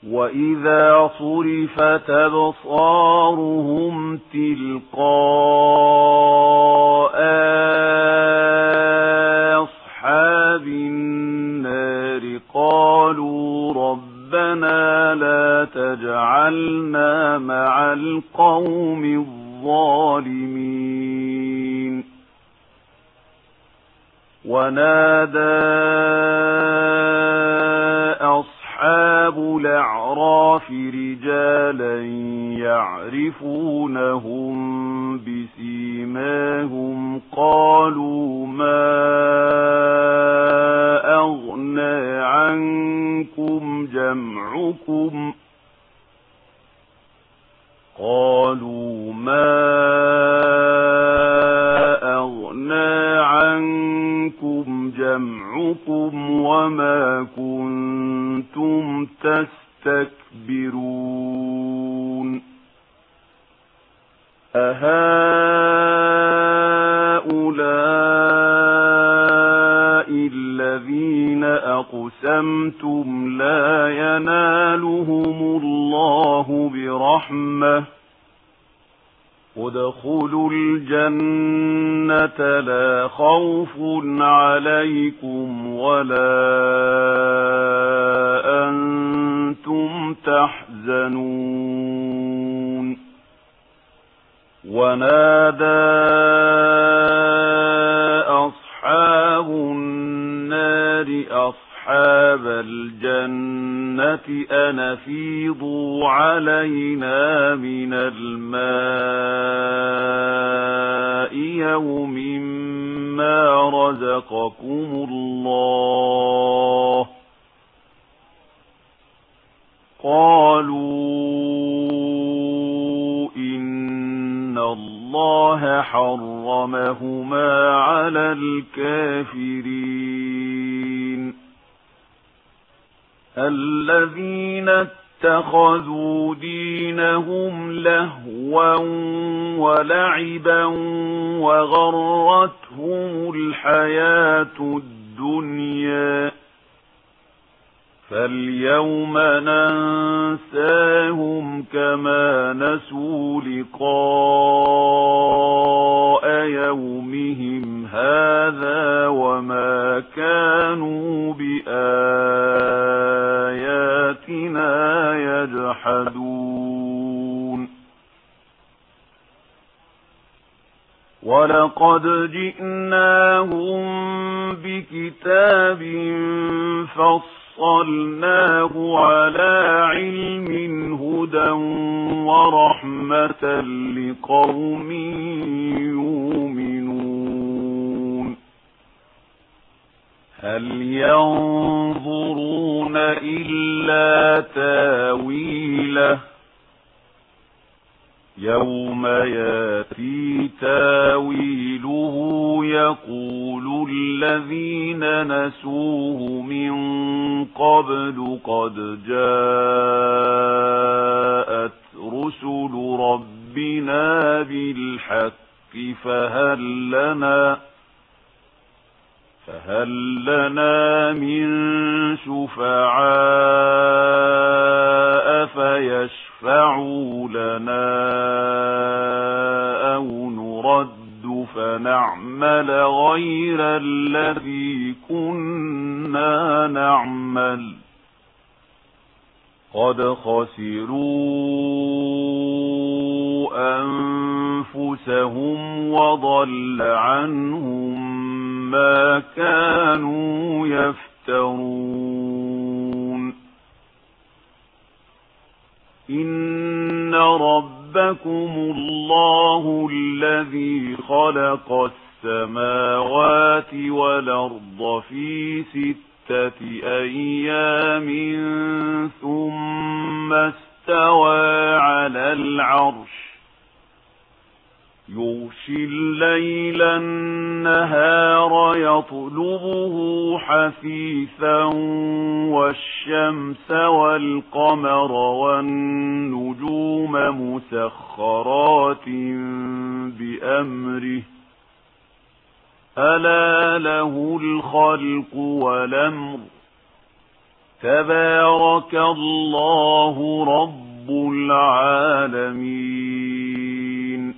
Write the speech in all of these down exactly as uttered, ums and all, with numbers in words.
وَإِذَا صُرِفَتْ أَبْصَارُهُمْ تِلْقَاءَ أَصْحَابِ النَّارِ قَالُوا رَبَّنَا لَا تَجْعَلْنَا مَعَ الْقَوْمِ الظَّالِمِينَ وَنَادَى أَصْحَابُ الْأَعْرَافِ رِجَالًا يَعْرِفُونَهُم بِسِيمَاهُمْ قَالُوا مَا أَغْنَىٰ عَنكُمْ جَمْعُكُمْ قَالُوا مَا أَغْنَىٰ عَنكُمْ جَمْعُكُمْ وَمَا كُنتُمْ تَسْتَكْبِرُونَ أَهَٰؤُلَاءِ الَّذِينَ أَقْسَمْتُمْ لَا يَنَالُهُمُ اللَّهُ بِرَحْمَةٍ ادْخُلُوا الْجَنَّةَ لَا خَوْفٌ عَلَيْكُمْ وَلَا أَنْتُمْ تَحْزَنُونَ وَنَادَى أَصْحَابُ النَّارِ أَصْحَابَ الْجَنَّةِ أَنْ أَفِيضُوا عَلَيْنَا مِنَ الْمَاءِ يَوْمٍ مَّا رَزَقَكُمُ اللَّهُ قَالُوا إِنَّ اللَّهَ حَرَّمَهُمَا عَلَى الْكَافِرِينَ الَّذِينَ اتَّخَذُوا دِينَهُمْ لَهْوًا وَلَعِبًا وَغَرَّتْهُمُ الْحَيَاةُ الدُّنْيَا فَالْيَوْمَ نَنسَاهُمْ كَمَا نَسُوا لِقَاءَ يَوْمِهِمْ هَٰذَا وَمَا كَانُوا بِآيَاتِنَا يَجْحَدُونَ وَلَقَدْ جِئْنَاهُم بِكِتَابٍ فَصَّلْنَاهُ عَلَىٰ عِلْمٍ هُدًى وَرَحْمَةً لِقَوْمٍ يُؤْمِنُونَ هَلْ يَنظُرُونَ إِلَّا تَأْوِيلَهُ يَوْمَ يَأْتِي تَأْوِيلُهُ يَقُولُ الَّذِينَ نَسُوهُ مِن قَبْلُ قَدْ جَاءَتْ رُسُلُ رَبِّنَا بِالْحَقِّ فَهَل لَّنَا فَهَل لَّنَا مِن شُفَعَاءَ فَيَشْفَعُوا لَنَا أَوْ نُرَدُّ فَنَعْمَلَ غَيْرَ الَّذِي كُنَّا نَعْمَلُ قَدْ خَسِرُوا أَنفُسَهُمْ وَضَلَّ عَنْهُم مَّا كَانُوا يَفْتَرُونَ إِنَّ رَبَّكُمُ اللَّهُ الَّذِي خَلَقَ السَّمَاوَاتِ وَالْأَرْضَ فِي سِتَّةِ أَيَّامٍ ثُمَّ اسْتَوَىٰ عَلَى الْعَرْشِ يُغْشِي اللَّيْلَ النَّهَارَ يَطْلُبُهُ حَثِيثًا وَالشَّمْسَ وَالْقَمَرَ وَالنُّجُومَ مُسَخَّرَاتٍ بِأَمْرِهِ أَلَا لَهُ الْخَلْقُ وَالْأَمْرُ تبارك الله رب العالمين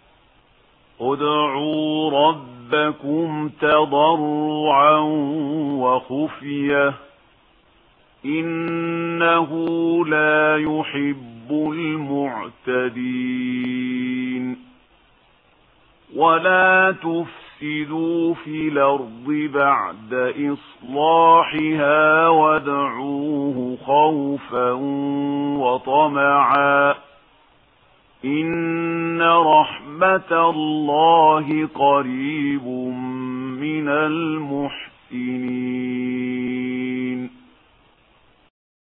ادعوا ربكم تضرعا وخفية إنه لا يحب المعتدين ولا تفسدوا في الأرض بعد إصلاحها وادعوه خوفا وطمعا إن رحمة الله قريب من المحسنين